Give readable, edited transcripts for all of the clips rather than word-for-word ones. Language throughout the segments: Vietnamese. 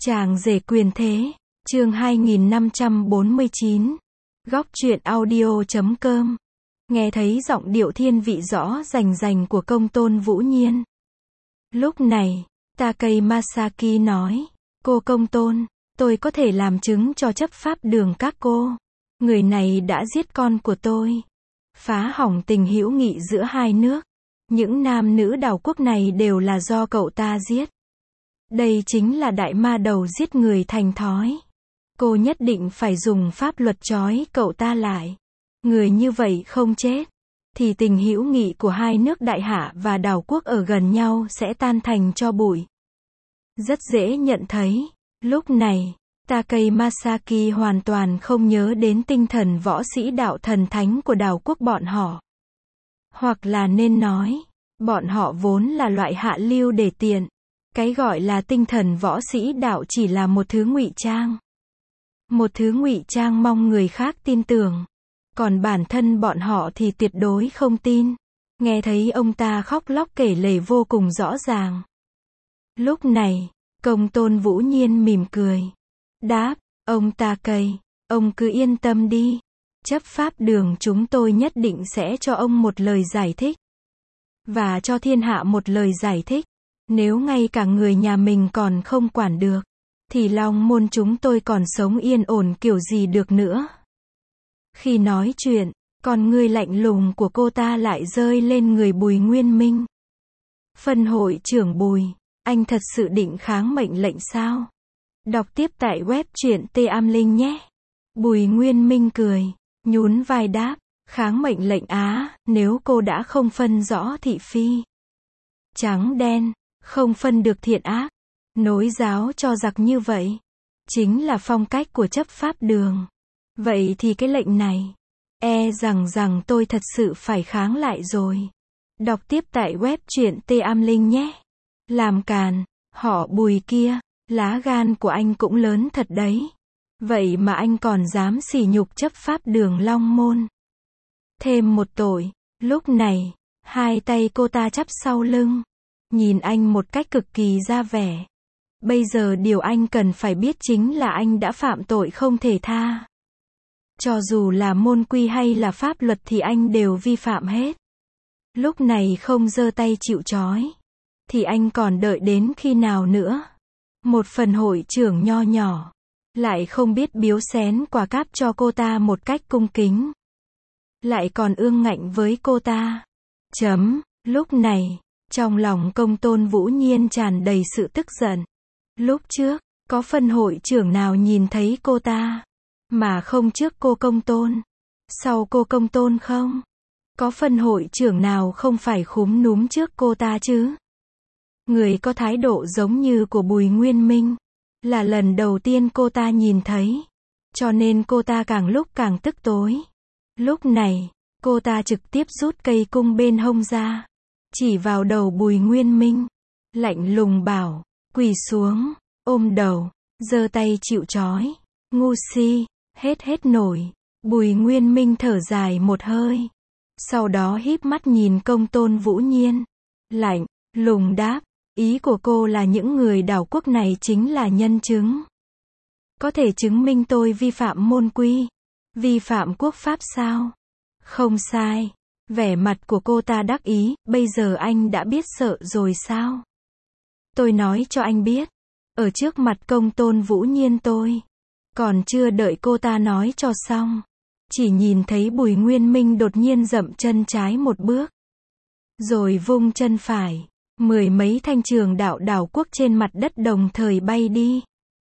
Chàng rể quyền thế, chương 2549. Góc truyện audio.com. Nghe thấy giọng điệu thiên vị rõ rành rành của công tôn Vũ Nhiên. Lúc này, Takei Masaki nói, cô công tôn, tôi có thể làm chứng cho chấp pháp đường các cô. Người này đã giết con của tôi. Phá hỏng tình hữu nghị giữa hai nước. Những nam nữ đảo quốc này đều là do cậu ta giết. Đây chính là đại ma đầu giết người thành thói. Cô nhất định phải dùng pháp luật trói cậu ta lại. Người như vậy không chết, thì tình hữu nghị của hai nước đại hạ và đảo quốc ở gần nhau sẽ tan thành tro bụi. Rất dễ nhận thấy, lúc này, Takei Masaki hoàn toàn không nhớ đến tinh thần võ sĩ đạo thần thánh của đảo quốc bọn họ. Hoặc là nên nói, bọn họ vốn là loại hạ lưu để tiện. Cái gọi là tinh thần võ sĩ đạo chỉ là một thứ ngụy trang. Một thứ ngụy trang mong người khác tin tưởng. Còn bản thân bọn họ thì tuyệt đối không tin. Nghe thấy ông ta khóc lóc kể lể vô cùng rõ ràng. Lúc này, công tôn Vũ Nhiên mỉm cười. Đáp, ông Takei, ông cứ yên tâm đi. Chấp pháp đường chúng tôi nhất định sẽ cho ông một lời giải thích. Và cho thiên hạ một lời giải thích. Nếu ngay cả người nhà mình còn không quản được, thì Long Môn chúng tôi còn sống yên ổn kiểu gì được nữa. Khi nói chuyện, con ngươi lạnh lùng của cô ta lại rơi lên người Bùi Nguyên Minh. Phân hội trưởng Bùi, anh thật sự định kháng mệnh lệnh sao? Đọc tiếp tại web truyện T-Am-Linh nhé. Bùi Nguyên Minh cười, nhún vai đáp, kháng mệnh lệnh á, nếu cô đã không phân rõ thị phi trắng đen, không phân được thiện ác, nối giáo cho giặc như vậy, chính là phong cách của chấp pháp đường. Vậy thì cái lệnh này, rằng tôi thật sự phải kháng lại rồi. Đọc tiếp tại web truyện T-Am-Linh nhé. Làm càn, họ Bùi kia, lá gan của anh cũng lớn thật đấy. Vậy mà anh còn dám sỉ nhục chấp pháp đường Long Môn. Thêm một tội, lúc này, hai tay cô ta chắp sau lưng. Nhìn anh một cách cực kỳ ra vẻ. Bây giờ điều anh cần phải biết chính là anh đã phạm tội không thể tha. Cho dù là môn quy hay là pháp luật thì anh đều vi phạm hết. Lúc này không giơ tay chịu trói, thì anh còn đợi đến khi nào nữa? Một phần hội trưởng nho nhỏ, lại không biết biếu xén quà cáp cho cô ta một cách cung kính. Lại còn ương ngạnh với cô ta. Lúc này, trong lòng công tôn Vũ Nhiên tràn đầy sự tức giận. Lúc trước, có phân hội trưởng nào nhìn thấy cô ta, mà không trước cô công tôn, sau cô công tôn không? Có phân hội trưởng nào không phải khúm núm trước cô ta chứ? Người có thái độ giống như của Bùi Nguyên Minh, là lần đầu tiên cô ta nhìn thấy. Cho nên cô ta càng lúc càng tức tối. Lúc này, cô ta trực tiếp rút cây cung bên hông ra, chỉ vào đầu Bùi Nguyên Minh, lạnh lùng bảo, quỳ xuống, ôm đầu, giơ tay chịu trói. Ngu si, hết nổi. Bùi Nguyên Minh thở dài một hơi. Sau đó híp mắt nhìn công tôn Vũ Nhiên. Lạnh lùng đáp, ý của cô là những người đảo quốc này chính là nhân chứng. Có thể chứng minh tôi vi phạm môn quy, vi phạm quốc pháp sao? Không sai. Vẻ mặt của cô ta đắc ý, bây giờ anh đã biết sợ rồi sao? Tôi nói cho anh biết, ở trước mặt công tôn Vũ Nhiên tôi. Còn chưa đợi cô ta nói cho xong, chỉ nhìn thấy Bùi Nguyên Minh đột nhiên dậm chân trái một bước. Rồi vung chân phải, mười mấy thanh trường đạo đảo quốc trên mặt đất đồng thời bay đi.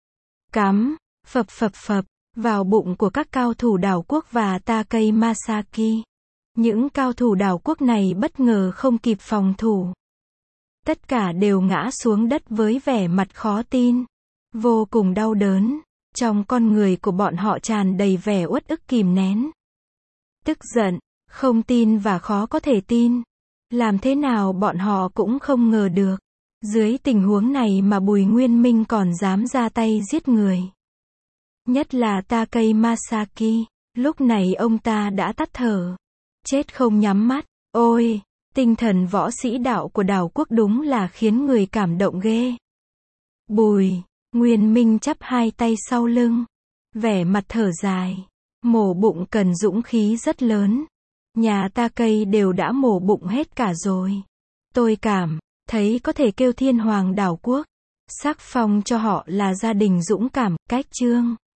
Cắm, phập vào bụng của các cao thủ đảo quốc và Takei Masaki. Những cao thủ đảo quốc này bất ngờ không kịp phòng thủ. Tất cả đều ngã xuống đất với vẻ mặt khó tin. Vô cùng đau đớn. Trong con người của bọn họ tràn đầy vẻ uất ức kìm nén. Tức giận, không tin và khó có thể tin. Làm thế nào bọn họ cũng không ngờ được. Dưới tình huống này mà Bùi Nguyên Minh còn dám ra tay giết người. Nhất là Takei Masaki. Lúc này ông ta đã tắt thở. Chết không nhắm mắt. Ôi, tinh thần võ sĩ đạo của đảo quốc đúng là khiến người cảm động ghê. Bùi Nguyên Minh chắp hai tay sau lưng, vẻ mặt thở dài. Mổ bụng cần dũng khí rất lớn. Nhà ta cây đều đã mổ bụng hết cả rồi. Tôi cảm thấy có thể kêu Thiên Hoàng đảo quốc, sắc phong cho họ là gia đình dũng cảm, cách chương.